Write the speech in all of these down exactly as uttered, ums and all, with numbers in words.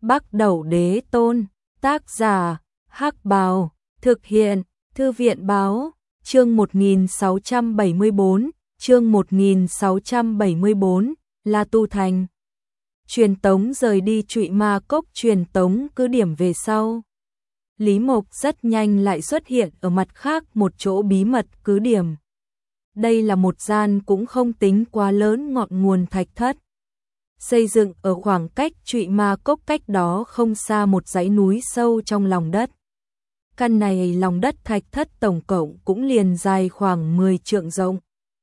Bắc Đẩu Đế Tôn, tác giả, Hắc Bào, thực hiện, Thư viện Báo, chương một nghìn sáu trăm bảy mươi bốn, chương một nghìn sáu trăm bảy mươi bốn, La Tu Thành. Truyền tống rời đi Trụy Ma Cốc, truyền tống cứ điểm về sau. Lý Mộc rất nhanh lại xuất hiện ở mặt khác một chỗ bí mật cứ điểm. Đây là một gian cũng không tính quá lớn ngọn nguồn thạch thất. Xây dựng ở khoảng cách Trụy Ma Cốc, cách đó không xa một dãy núi sâu trong lòng đất. Căn này lòng đất thạch thất tổng cộng cũng liền dài khoảng mười trượng rộng.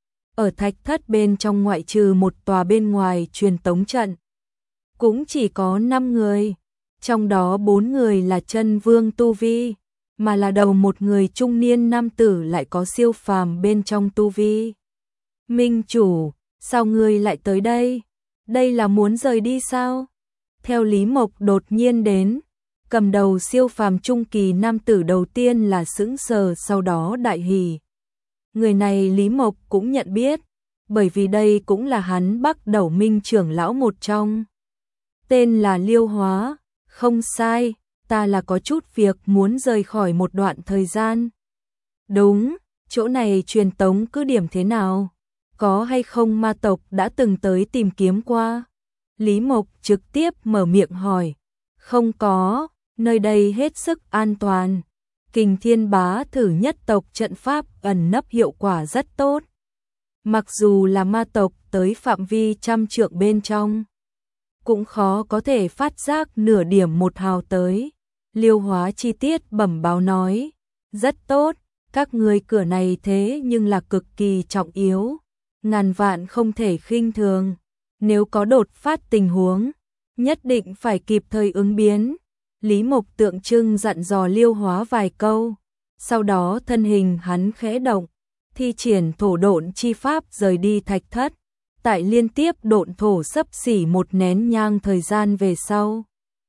Ở thạch thất bên trong ngoại trừ một tòa bên ngoài truyền tống trận, cũng chỉ có năm người, trong đó bốn người là chân vương tu vi, mà là đầu một người trung niên nam tử lại có siêu phàm bên trong tu vi. Minh chủ, sao ngươi lại tới đây? Đây là muốn rời đi sao? Theo Lý Mộc đột nhiên đến, cầm đầu siêu phàm trung kỳ nam tử đầu tiên là sững sờ, sau đó đại hỉ. Người này Lý Mộc cũng nhận biết, bởi vì đây cũng là hắn Bắc Đẩu Minh trưởng lão một trong. Tên là Liêu Hóa, không sai, ta là có chút việc muốn rời khỏi một đoạn thời gian. Đúng, chỗ này truyền tống cứ điểm thế nào? Có hay không ma tộc đã từng tới tìm kiếm qua? Lý Mộc trực tiếp mở miệng hỏi. Không có, nơi đây hết sức an toàn. Kình Thiên Bá thử nhất tộc trận pháp ẩn nấp hiệu quả rất tốt. Mặc dù là ma tộc tới phạm vi trăm trượng bên trong, cũng khó có thể phát giác nửa điểm một hào tới. Liêu Hóa chi tiết bẩm báo nói. Rất tốt, các người cửa này thế nhưng là cực kỳ trọng yếu. Ngàn vạn không thể khinh thường. Nếu có đột phát tình huống, nhất định phải kịp thời ứng biến. Lý Mộc tượng trưng dặn dò Liêu Hóa vài câu. Sau đó thân hình hắn khẽ động, thi triển thổ độn chi pháp rời đi thạch thất. Tại liên tiếp độn thổ sấp xỉ một nén nhang thời gian về sau,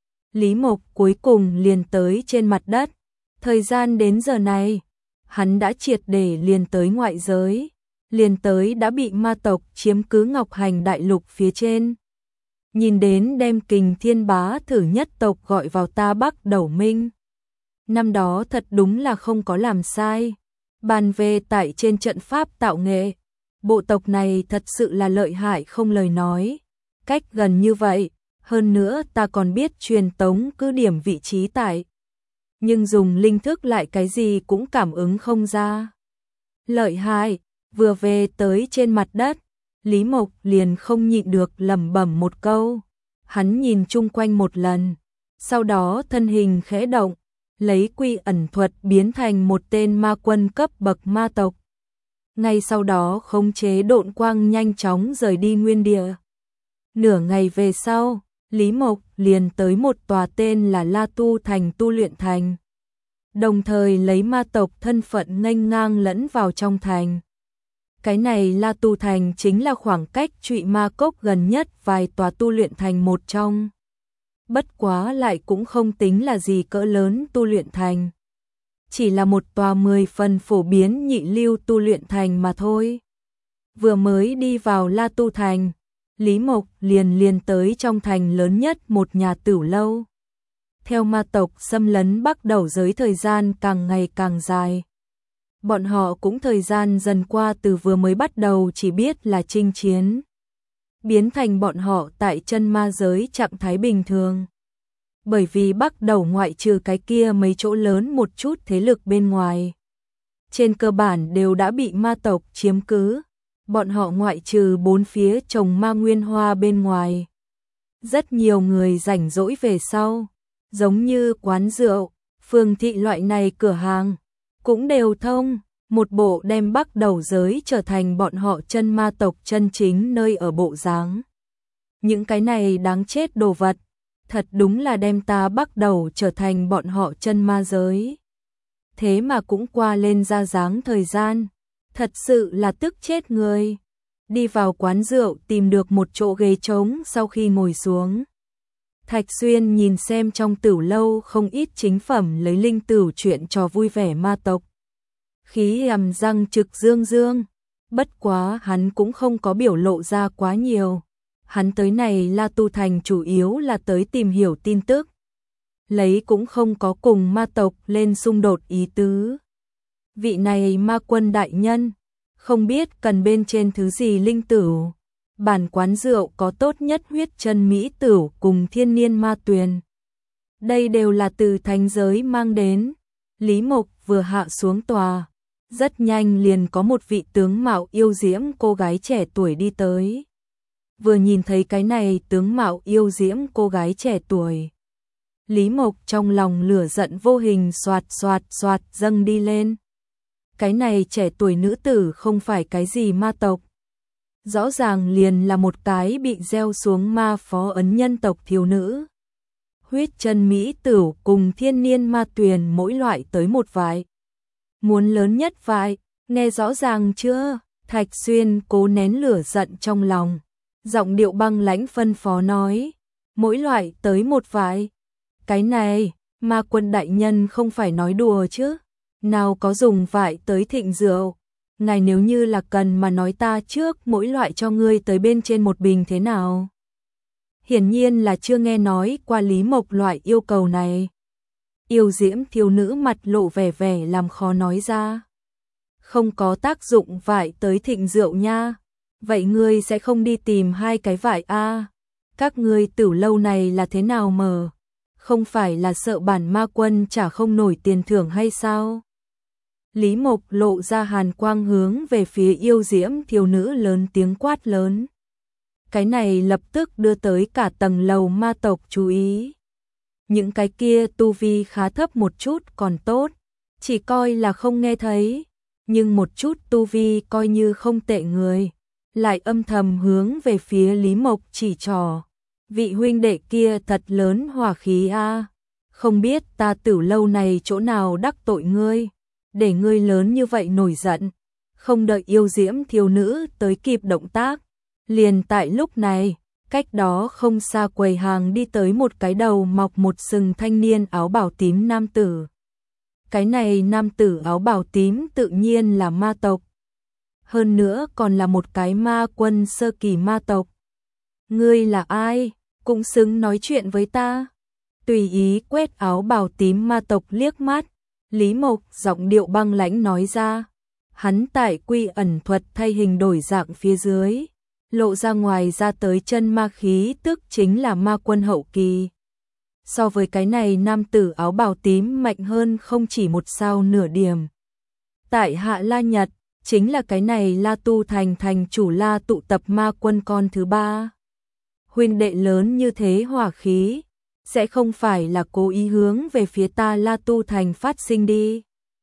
Lý Mộc cuối cùng liền tới trên mặt đất. Thời gian đến giờ này, hắn đã triệt để liền tới ngoại giới, liền tới đã bị ma tộc chiếm cứ Ngọc Hành đại lục phía trên. Nhìn đến đem Kình Thiên Bá thử nhất tộc gọi vào ta Bắc Đẩu Minh. Năm đó thật đúng là không có làm sai. Bàn về tại trên trận pháp tạo nghệ, bộ tộc này thật sự là lợi hại không lời nói. Cách gần như vậy, hơn nữa ta còn biết truyền tống cứ điểm vị trí tại. Nhưng dùng linh thức lại cái gì cũng cảm ứng không ra. Lợi hại, vừa về tới trên mặt đất, Lý Mộc liền không nhịn được lẩm bẩm một câu. Hắn nhìn chung quanh một lần, sau đó thân hình khẽ động, lấy quy ẩn thuật biến thành một tên ma quân cấp bậc ma tộc. Ngay sau đó khống chế độn quang nhanh chóng rời đi nguyên địa. Nửa ngày về sau, Lý Mộc liền tới một tòa tên là La Tu Thành tu luyện thành. Đồng thời lấy ma tộc thân phận nghênh ngang lẫn vào trong thành. Cái này La Tu Thành chính là khoảng cách Trụy Ma Cốc gần nhất vài tòa tu luyện thành một trong. Bất quá lại cũng không tính là gì cỡ lớn tu luyện thành. Chỉ là một tòa mười phần phổ biến nhị lưu tu luyện thành mà thôi. Vừa mới đi vào La Tu Thành, Lý Mộc liền liền tới trong thành lớn nhất một nhà tửu lâu. Theo ma tộc xâm lấn Bắc Đẩu giới thời gian càng ngày càng dài. Bọn họ cũng thời gian dần qua từ vừa mới bắt đầu chỉ biết là chinh chiến, biến thành bọn họ tại chân ma giới trạng thái bình thường. Bởi vì Bắc Đẩu ngoại trừ cái kia mấy chỗ lớn một chút thế lực bên ngoài, trên cơ bản đều đã bị ma tộc chiếm cứ. Bọn họ ngoại trừ bốn phía trồng ma nguyên hoa bên ngoài, rất nhiều người rảnh rỗi về sau, giống như quán rượu, phường thị loại này cửa hàng, cũng đều thông, một bộ đem Bắc Đẩu giới trở thành bọn họ chân ma tộc chân chính nơi ở bộ dáng. Những cái này đáng chết đồ vật, thật đúng là đem ta Bắc Đẩu trở thành bọn họ chân ma giới. Thế mà cũng qua lên ra dáng thời gian, thật sự là tức chết người. Đi vào quán rượu tìm được một chỗ ghế trống, sau khi ngồi xuống, Thạch Xuyên nhìn xem trong tửu lâu không ít chính phẩm lấy linh tửu chuyện trò vui vẻ ma tộc. Khí hàm răng trực dương dương, bất quá hắn cũng không có biểu lộ ra quá nhiều. hắn tới này La Tu Thành chủ yếu là tới tìm hiểu tin tức. Lấy cũng không có cùng ma tộc lên xung đột ý tứ. Vị này ma quân đại nhân, không biết cần bên trên thứ gì linh tửu. Bản quán rượu có tốt nhất huyết chân mỹ tửu cùng thiên niên ma tuyền. Đây đều là từ thánh giới mang đến. Lý Mộc vừa hạ xuống tòa, rất nhanh liền có một vị tướng mạo yêu diễm cô gái trẻ tuổi đi tới. Vừa nhìn thấy cái này tướng mạo yêu diễm cô gái trẻ tuổi, Lý Mộc trong lòng lửa giận vô hình xoạt xoạt xoạt dâng đi lên. Cái này trẻ tuổi nữ tử không phải cái gì ma tộc. Rõ ràng liền là một cái bị gieo xuống ma phó ấn nhân tộc thiếu nữ. Huyết chân mỹ tửu cùng thiên niên ma tuyền mỗi loại tới một vại. Muốn lớn nhất vại, nghe rõ ràng chưa? Thạch Xuyên cố nén lửa giận trong lòng. Giọng điệu băng lãnh phân phó nói. Mỗi loại tới một vại. Cái này, ma quân đại nhân không phải nói đùa chứ. Nào có dùng vại tới thịnh rượu. Ngài nếu như là cần mà nói ta trước mỗi loại cho ngươi tới bên trên một bình thế nào? Hiển nhiên là chưa nghe nói qua Lý Mộc loại yêu cầu này. Yêu diễm thiếu nữ mặt lộ vẻ vẻ làm khó nói ra. Không có tác dụng vải tới thịnh rượu nha. Vậy ngươi sẽ không đi tìm hai cái vải a? À? Các ngươi tử lâu này là thế nào mở? Không phải là sợ bản ma quân trả không nổi tiền thưởng hay sao? Lý Mộc lộ ra hàn quang hướng về phía yêu diễm thiếu nữ lớn tiếng quát lớn. Cái này lập tức đưa tới cả tầng lầu ma tộc chú ý. Những cái kia tu vi khá thấp một chút còn tốt, chỉ coi là không nghe thấy, nhưng một chút tu vi coi như không tệ người, lại âm thầm hướng về phía Lý Mộc chỉ trỏ. Vị huynh đệ kia thật lớn hỏa khí a, không biết ta tử lâu này chỗ nào đắc tội ngươi, để ngươi lớn như vậy nổi giận. Không đợi yêu diễm thiếu nữ tới kịp động tác, liền tại lúc này, cách đó không xa quầy hàng đi tới một cái đầu mọc một sừng thanh niên áo bào tím nam tử. Cái này nam tử áo bào tím tự nhiên là ma tộc. Hơn nữa còn là một cái ma quân sơ kỳ ma tộc. Ngươi là ai? Cũng xứng nói chuyện với ta. Tùy ý quét áo bào tím ma tộc liếc mắt, Lý Mộc giọng điệu băng lãnh nói ra. Hắn tại quy ẩn thuật thay hình đổi dạng phía dưới, lộ ra ngoài ra tới chân ma khí tức chính là ma quân hậu kỳ. So với cái này nam tử áo bào tím mạnh hơn không chỉ một sao nửa điểm. Tại Hạ La Nhật, chính là cái này La Tu Thành thành chủ La tụ tập ma quân con thứ ba. Huynh đệ lớn như thế hỏa khí, sẽ không phải là cố ý hướng về phía ta La Tu Thành phát sinh đi.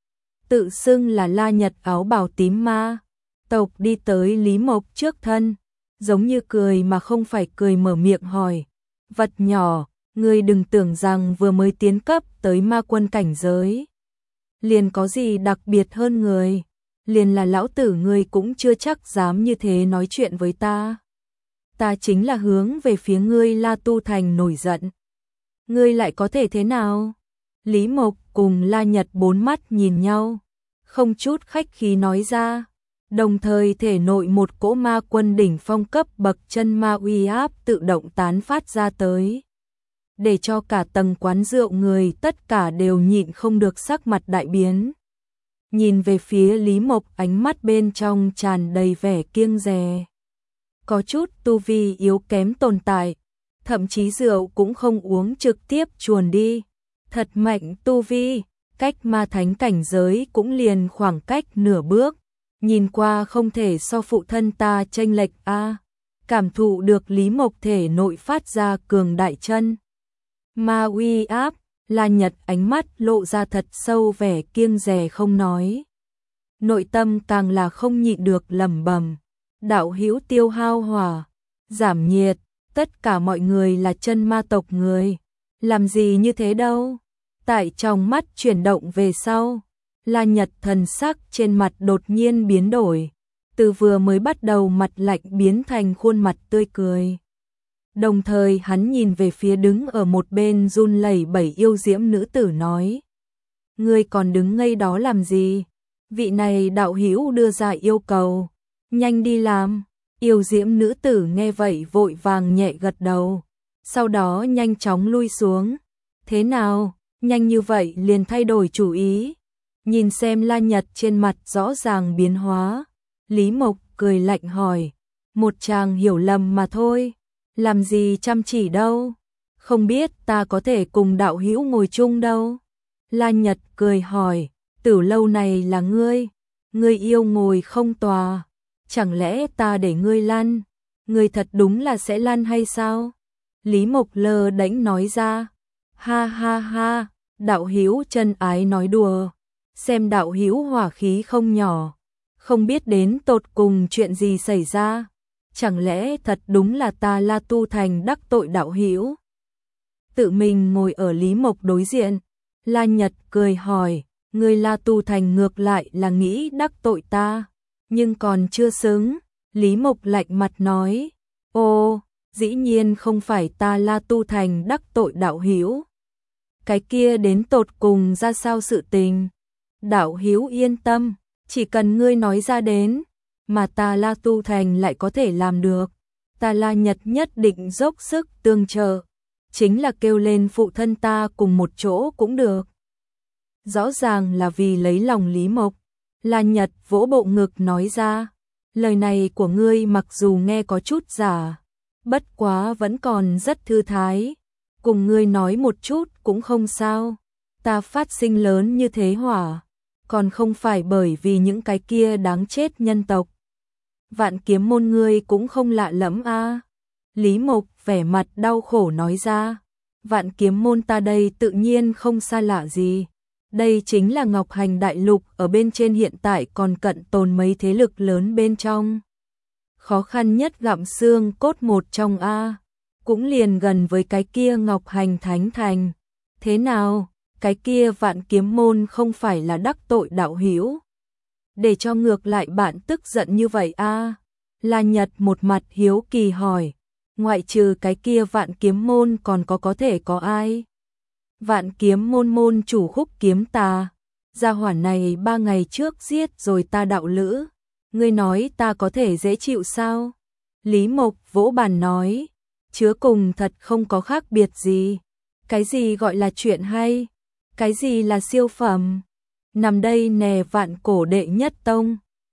Tự xưng là La Nhật áo bào tím ma tộc đi tới Lý Mộc trước thân, giống như cười mà không phải cười mở miệng hỏi. Vật nhỏ, ngươi đừng tưởng rằng vừa mới tiến cấp tới ma quân cảnh giới liền có gì đặc biệt hơn người, liền là lão tử ngươi cũng chưa chắc dám như thế nói chuyện với ta. Ta chính là hướng về phía ngươi La Tu Thành nổi giận. Ngươi lại có thể thế nào? Lý Mộc cùng La Nhật bốn mắt nhìn nhau, không chút khách khí nói ra, đồng thời thể nội một cỗ ma quân đỉnh phong cấp bậc chân ma uy áp tự động tán phát ra tới, để cho cả tầng quán rượu người tất cả đều nhịn không được sắc mặt đại biến. Nhìn về phía Lý Mộc, ánh mắt bên trong tràn đầy vẻ kiêng dè. Có chút tu vi yếu kém tồn tại, thậm chí rượu cũng không uống trực tiếp chuồn đi. Thật mạnh tu vi, cách ma thánh cảnh giới cũng liền khoảng cách nửa bước, nhìn qua không thể so phụ thân ta chênh lệch a. Cảm thụ được Lý Mộc thể nội phát ra cường đại chân ma uy áp, La Nhật ánh mắt lộ ra thật sâu vẻ kiêng dè không nói. Nội tâm càng là không nhịn được lẩm bẩm, đạo hữu tiêu hao hỏa, giảm nhiệt, tất cả mọi người là chân ma tộc người, làm gì như thế đâu. Tại trong mắt chuyển động về sau, La Nhật thần sắc trên mặt đột nhiên biến đổi, từ vừa mới bắt đầu mặt lạnh biến thành khuôn mặt tươi cười. Đồng thời hắn nhìn về phía đứng ở một bên run lẩy bẩy yêu diễm nữ tử nói. Ngươi còn đứng ngây đó làm gì? Vị này đạo hữu đưa ra yêu cầu, nhanh đi làm. Yêu diễm nữ tử nghe vậy vội vàng nhẹ gật đầu, sau đó nhanh chóng lui xuống. Thế nào, nhanh như vậy liền thay đổi chủ ý? Nhìn xem La Nhật trên mặt rõ ràng biến hóa, Lý Mộc cười lạnh hỏi, một chàng hiểu lầm mà thôi, làm gì chăm chỉ đâu, không biết ta có thể cùng đạo hữu ngồi chung đâu. La Nhật cười hỏi, Tử lâu này là ngươi, ngươi yêu ngồi không tòa, chẳng lẽ ta để ngươi lăn, ngươi thật đúng là sẽ lăn hay sao? Lý Mộc lơ đễnh nói ra, ha ha ha, đạo hữu chân ái nói đùa, xem đạo hữu hỏa khí không nhỏ, không biết đến tột cùng chuyện gì xảy ra, chẳng lẽ thật đúng là ta La Tu Thành đắc tội đạo hữu? Tự mình ngồi ở Lý Mộc đối diện, La Nhật cười hỏi, ngươi La Tu Thành ngược lại là nghĩ đắc tội ta, nhưng còn chưa xứng. Lý Mộc lạnh mặt nói, ô, dĩ nhiên không phải ta La Tu Thành đắc tội đạo hữu. Cái kia đến tột cùng ra sao sự tình? Đạo hữu yên tâm, chỉ cần ngươi nói ra đến, mà ta La Tu Thành lại có thể làm được, ta La Nhật nhất định dốc sức tương trợ, chính là kêu lên phụ thân ta cùng một chỗ cũng được. Rõ ràng là vì lấy lòng Lý Mộc, La Nhật vỗ bộ ngực nói ra, lời này của ngươi mặc dù nghe có chút giả, bất quá vẫn còn rất thư thái, cùng ngươi nói một chút cũng không sao, ta phát sinh lớn như thế hỏa, còn không phải bởi vì những cái kia đáng chết nhân tộc. Vạn Kiếm môn ngươi cũng không lạ lẫm a. Lý Mộc vẻ mặt đau khổ nói ra, Vạn Kiếm môn ta đây tự nhiên không xa lạ gì. Đây chính là Ngọc Hành Đại Lục ở bên trên hiện tại còn cận tồn mấy thế lực lớn bên trong. Khó khăn nhất gặm xương cốt một trong A, cũng liền gần với cái kia Ngọc Hành Thánh Thành. Thế nào, cái kia Vạn Kiếm môn không phải là đắc tội đạo hữu? Để cho ngược lại bạn tức giận như vậy A. La Nhật một mặt hiếu kỳ hỏi, ngoại trừ cái kia Vạn Kiếm môn còn có có thể có ai? Vạn Kiếm môn môn chủ Khúc Kiếm Tà, gia hỏa này ba ngày trước giết rồi ta đạo lữ, ngươi nói ta có thể dễ chịu sao? Lý Mộc vỗ bàn nói, chứa cùng thật không có khác biệt gì, cái gì gọi là chuyện hay, cái gì là siêu phẩm, nằm đây nè Vạn Cổ đệ nhất tông,